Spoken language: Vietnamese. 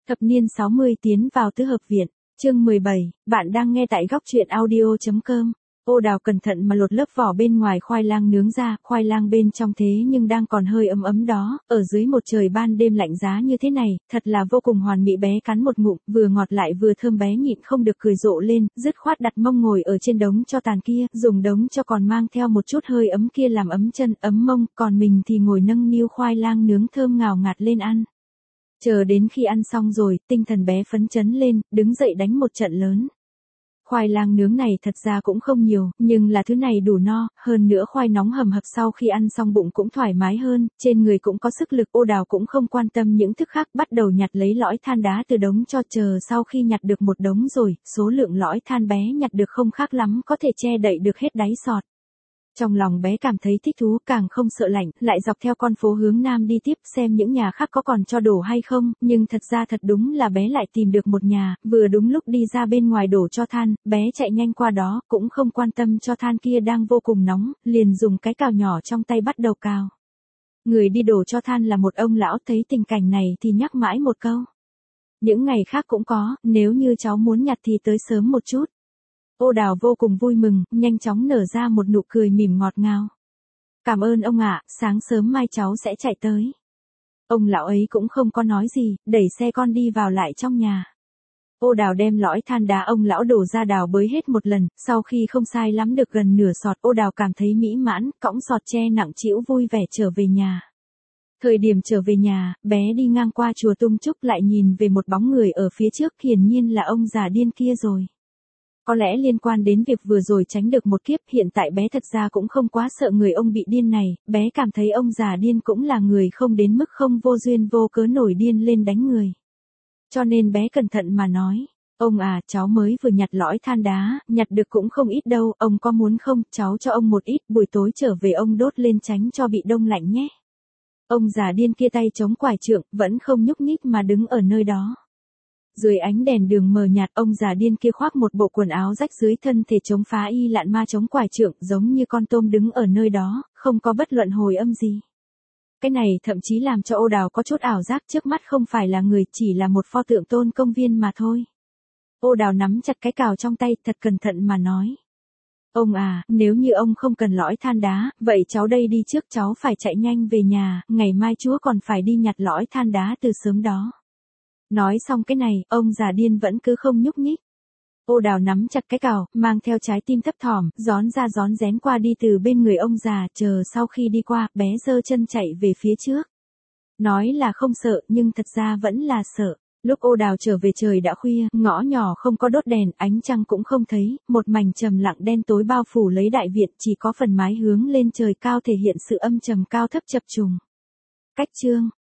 Thập niên 60 tiến vào tứ hợp viện, chương 17, bạn đang nghe tại góc truyện audio.com. Ô Đào cẩn thận mà lột lớp vỏ bên ngoài khoai lang nướng ra, khoai lang bên trong thế nhưng đang còn hơi ấm ấm đó, ở dưới một trời ban đêm lạnh giá như thế này, thật là vô cùng hoàn mỹ. Bé cắn một ngụm, vừa ngọt lại vừa thơm, bé nhịn không được cười rộ lên, dứt khoát đặt mông ngồi ở trên đống tro tàn kia, dùng đống cho còn mang theo một chút hơi ấm kia làm ấm chân, ấm mông, còn mình thì ngồi nâng niu khoai lang nướng thơm ngào ngạt lên ăn. Chờ đến khi ăn xong rồi, tinh thần bé phấn chấn lên, đứng dậy đánh một trận lớn. Khoai lang nướng này thật ra cũng không nhiều, nhưng là thứ này đủ no, hơn nữa khoai nóng hầm hập sau khi ăn xong bụng cũng thoải mái hơn, trên người cũng có sức lực. Ô Đào cũng không quan tâm những thức khác, bắt đầu nhặt lấy lõi than đá từ đống cho. Chờ sau khi nhặt được một đống rồi, số lượng lõi than bé nhặt được không khác lắm, có thể che đậy được hết đáy sọt. Trong lòng bé cảm thấy thích thú, càng không sợ lạnh, lại dọc theo con phố hướng nam đi tiếp xem những nhà khác có còn cho đổ hay không, nhưng thật ra thật đúng là bé lại tìm được một nhà, vừa đúng lúc đi ra bên ngoài đổ cho than, bé chạy nhanh qua đó, cũng không quan tâm cho than kia đang vô cùng nóng, liền dùng cái cào nhỏ trong tay bắt đầu cào. Người đi đổ cho than là một ông lão, thấy tình cảnh này thì nhắc mãi một câu. Những ngày khác cũng có, nếu như cháu muốn nhặt thì tới sớm một chút. Ô Đào vô cùng vui mừng, nhanh chóng nở ra một nụ cười mỉm ngọt ngào. Cảm ơn ông ạ, sáng sớm mai cháu sẽ chạy tới. Ông lão ấy cũng không có nói gì, đẩy xe con đi vào lại trong nhà. Ô Đào đem lõi than đá ông lão đổ ra đào bới hết một lần, sau khi không sai lắm được gần nửa sọt, Ô Đào cảm thấy mỹ mãn, cõng sọt tre nặng trĩu vui vẻ trở về nhà. Thời điểm trở về nhà, bé đi ngang qua chùa Tung Trúc lại nhìn về một bóng người ở phía trước, hiển nhiên là ông già điên kia rồi. Có lẽ liên quan đến việc vừa rồi tránh được một kiếp, hiện tại bé thật ra cũng không quá sợ người ông bị điên này, bé cảm thấy ông già điên cũng là người không đến mức không vô duyên vô cớ nổi điên lên đánh người. Cho nên bé cẩn thận mà nói, ông à, cháu mới vừa nhặt lõi than đá, nhặt được cũng không ít đâu, ông có muốn không, cháu cho ông một ít, buổi tối trở về ông đốt lên tránh cho bị đông lạnh nhé. Ông già điên kia tay chống quải trượng, vẫn không nhúc nhích mà đứng ở nơi đó. Dưới ánh đèn đường mờ nhạt, ông già điên kia khoác một bộ quần áo rách dưới thân thể, chống phá y lạn ma chống quải trượng, giống như con tôm đứng ở nơi đó, không có bất luận hồi âm gì. Cái này thậm chí làm cho Ô Đào có chút ảo giác, trước mắt không phải là người, chỉ là một pho tượng Tôn Công Viên mà thôi. Ô Đào nắm chặt cái cào trong tay, thật cẩn thận mà nói. Ông à, nếu như ông không cần lõi than đá, vậy cháu đây đi trước, cháu phải chạy nhanh về nhà, ngày mai chúa còn phải đi nhặt lõi than đá từ sớm đó. Nói xong cái này, ông già điên vẫn cứ không nhúc nhích. Ô Đào nắm chặt cái cào, mang theo trái tim thấp thỏm, rón ra rón rén qua đi từ bên người ông già, chờ sau khi đi qua, bé giơ chân chạy về phía trước. Nói là không sợ, nhưng thật ra vẫn là sợ. Lúc Ô Đào trở về trời đã khuya, ngõ nhỏ không có đốt đèn, ánh trăng cũng không thấy, một mảnh trầm lặng đen tối bao phủ lấy đại viện, chỉ có phần mái hướng lên trời cao thể hiện sự âm trầm cao thấp chập trùng. Cách chương